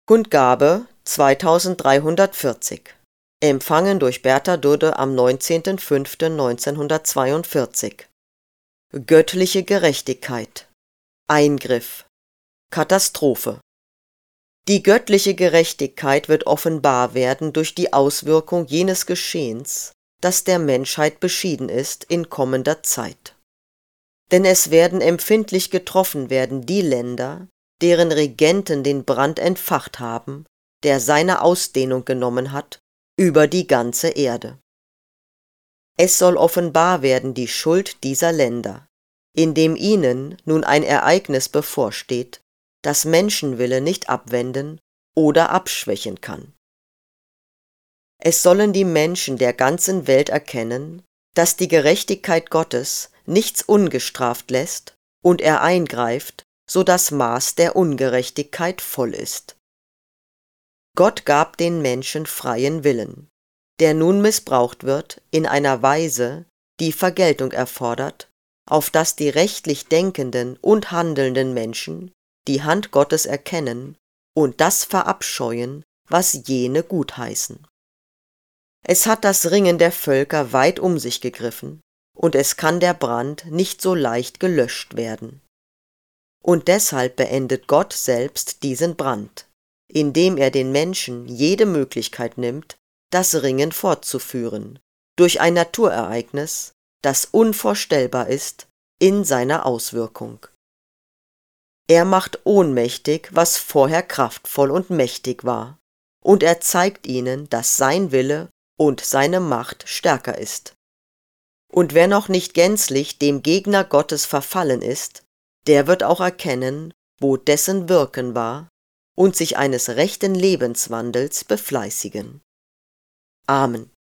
Kundgabe 2340. Empfangen durch Bertha Dudde am 19.05.1942. Göttliche Gerechtigkeit. Eingriff. Katastrophe. Die göttliche Gerechtigkeit wird offenbar werden durch die Auswirkung jenes Geschehens, das der Menschheit beschieden ist in kommender Zeit. Denn es werden empfindlich getroffen werden die Länder, deren Regenten den Brand entfacht haben, der seine Ausdehnung genommen hat über die ganze Erde. Es soll offenbar werden die Schuld dieser Länder, indem ihnen nun ein Ereignis bevorsteht, das Menschenwille nicht abwenden oder abschwächen kann. Es sollen die Menschen der ganzen Welt erkennen, dass die Gerechtigkeit Gottes nichts ungestraft lässt und er eingreift, so das Maß der Ungerechtigkeit voll ist. Gott gab den Menschen freien Willen, der nun missbraucht wird in einer Weise, die Vergeltung erfordert, auf dass die rechtlich denkenden und handelnden Menschen die Hand Gottes erkennen und das verabscheuen, was jene gutheißen. Es hat das Ringen der Völker weit um sich gegriffen, und es kann der Brand nicht so leicht gelöscht werden. Und deshalb beendet Gott selbst diesen Brand, indem er den Menschen jede Möglichkeit nimmt, das Ringen fortzuführen, durch ein Naturereignis, das unvorstellbar ist in seiner Auswirkung. Er macht ohnmächtig, was vorher kraftvoll und mächtig war, und er zeigt ihnen, dass sein Wille und seine Macht stärker ist. Und wer noch nicht gänzlich dem Gegner Gottes verfallen ist, der wird auch erkennen, wo dessen Wirken war, und sich eines rechten Lebenswandels befleißigen. Amen.